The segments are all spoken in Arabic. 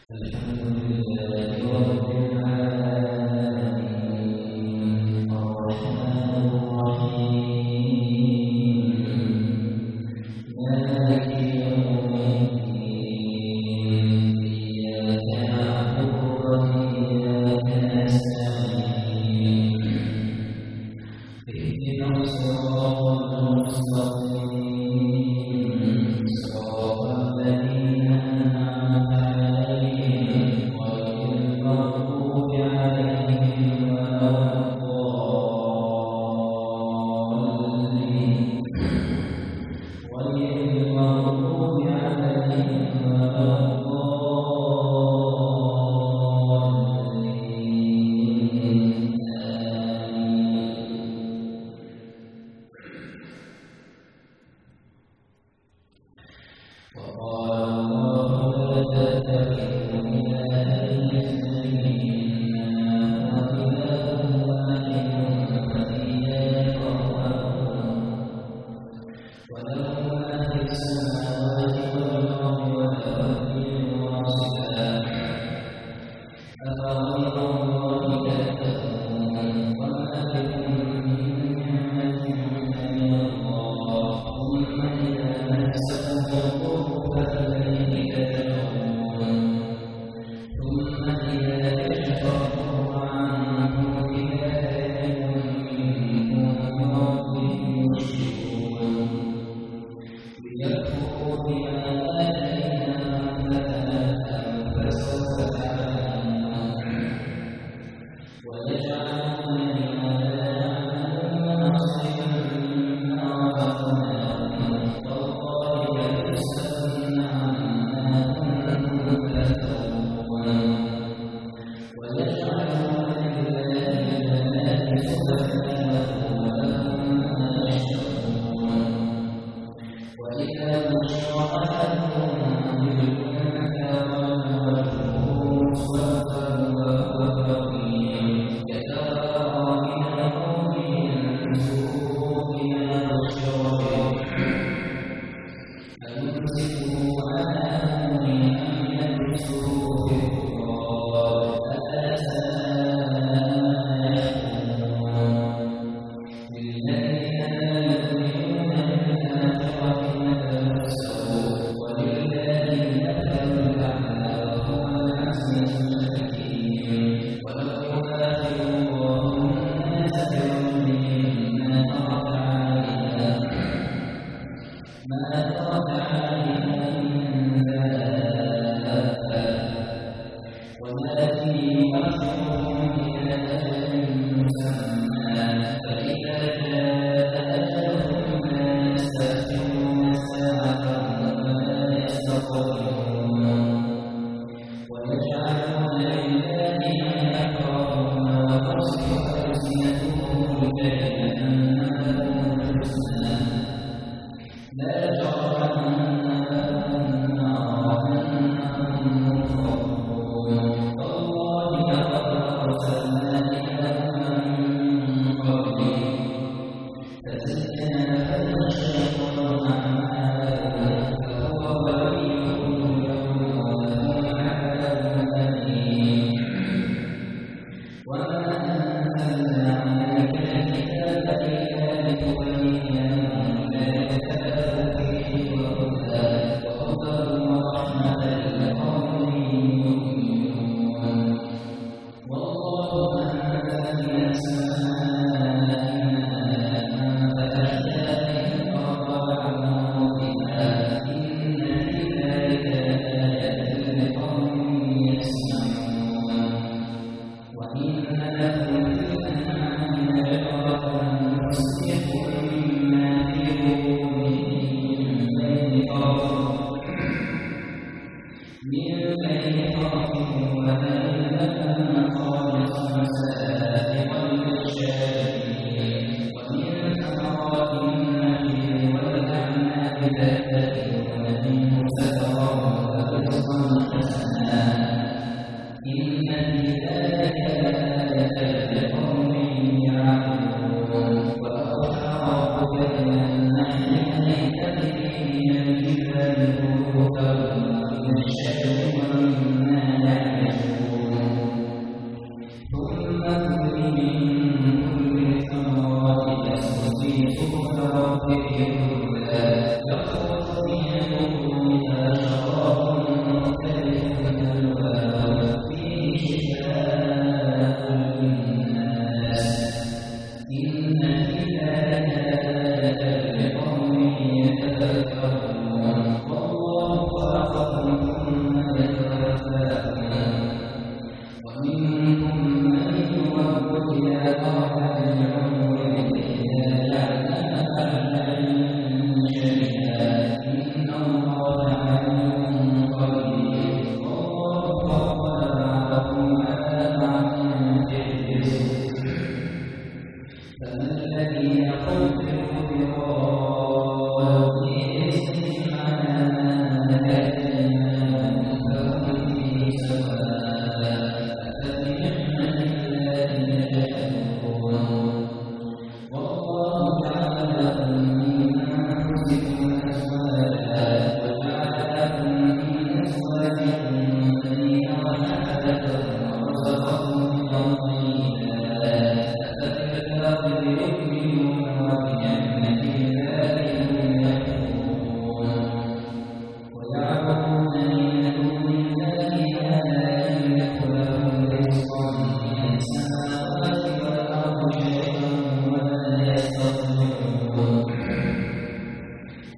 الحمد لله رب العالمين الرحمن الرحيم مالك يوم الدين إياك نعبد وإياك نستعين اهدنا الصراط المستقيم صراط الذين أنعمت عليهم غير المغضوب عليهم ولا الضالين وقال الله لا تتخذوا إلهين اثنين إنما هو إله واحد فإياي فارهبون وله ما في السماوات والأرض وله الواصلات أفغير الله تتقون وما بكم من نعمة فمن الله ثم إذا مسكم الضر فإليه تدعون ثم إذا كشف الضر عنكم إذا فريق منكم بربهم يشركون ليكفروا بما آتيناهم فتمتعوا فسوف تعلمون ويجعلون لما لا يعلمون نصيبا مما رزقناهم تالله لتسألن عما كنتم تفترون ويجعلون لله البنات سبحانه ولهم ما يشركون وإذا بشر أحدهم بالأنثى ظل وجهه مسودا وهو كظيم يتوارى من القوم من سوء ما بشر به أيمسكه على هون أم يدسه في التراب ألا ساء ما يحكمون للذين لا يؤمنون بالآخرة مثل السوء ولله المثل الأعلى وهو العزيز الحكيم ولو يؤاخذ الله الناس بظلمهم ما ترك عليها من دابة ولكن يؤخرهم إلى أجل مسمى فإذا جاء أجلهم لا يستأخرون ساعة ولا يستقدمون ويجعلون لله ما يكرهون وتصف ألسنتهم الكذب أن لهم الحسنى لا جرم أن لهم النار وأنهم مفرطون تالله لقد أرسلنا إلى أمم من قبلك فزين لهم الشيطان أعمالهم فهو وليهم اليوم ولهم عذاب أليم وما أنزلنا عليك الكتاب إلا لتبين لهم ما اختلفوا فيه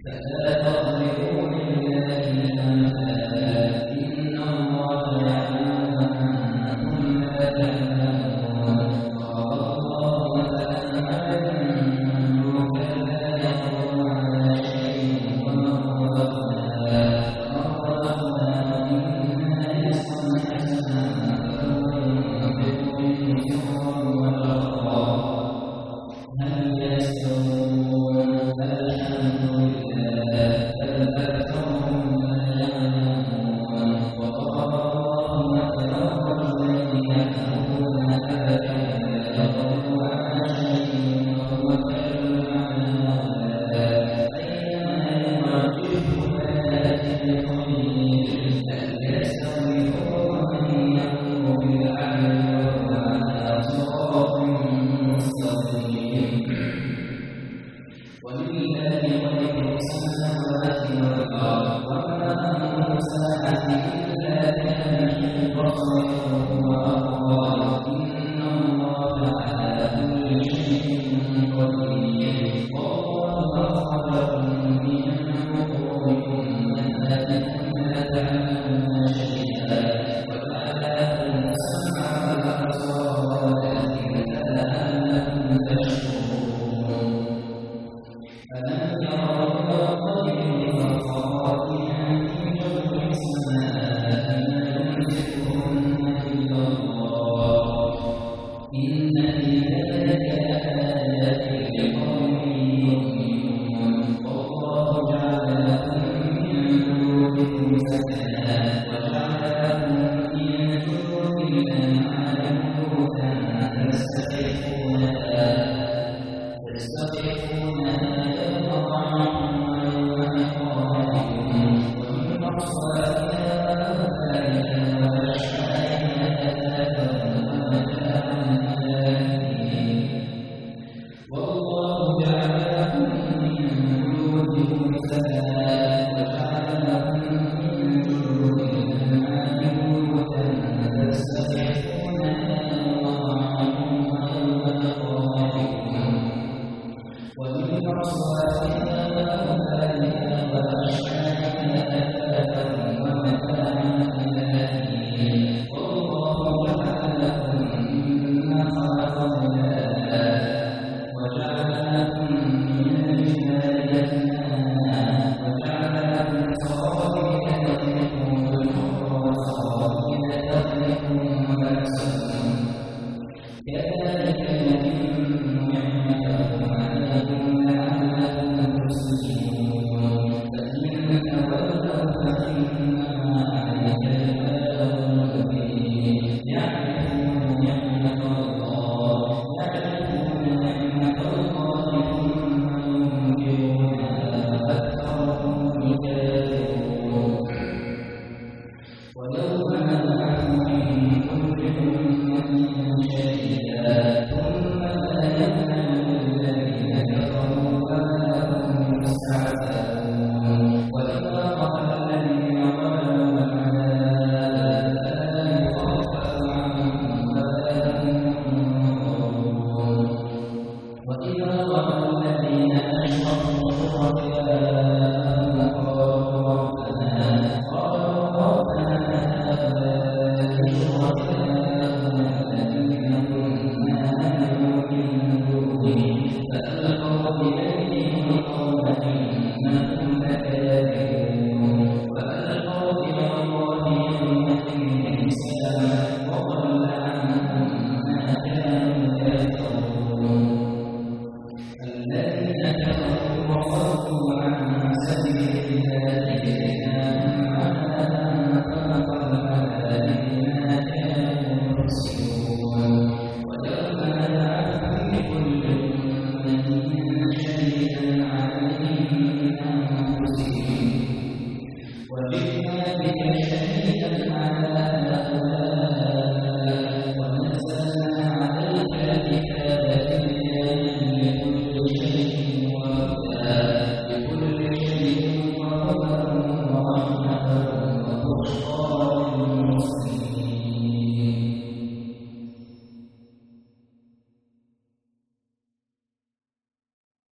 فلا تضربوا لله الأمثال إن الله يعلم وأنتم لا تعلمون ضرب الله مثلا عبدا مملوكا لا يقدر على شيء ومن رزقناه منا رزقا حسنا فهو ينفق منه سرا وجهرا هل يستوون الحمد لله بل أكثرهم لا يعلمون وضرب الله مثلا رجلين يحملون أبدا لا يقدر على شيء وهو كل على المولى أينما يوجهه لا يأتي بخير هل يستوي هو ومن يأمر بالعدل وهو على صراط مستقيم ولله غيب السماوات والأرض وما أمر الساعة إلا كلمح البصر وهو أقرب إن الله على كل شيء قدير والله أخرجكم من بطون أمهاتكم لا تعلمون شيئا وجعل لكم السمع والأبصار والأفئدة لعلكم تشكرون ألم يروا إلى الطير فصافات في جو السماء ما يمسكهن إلا الله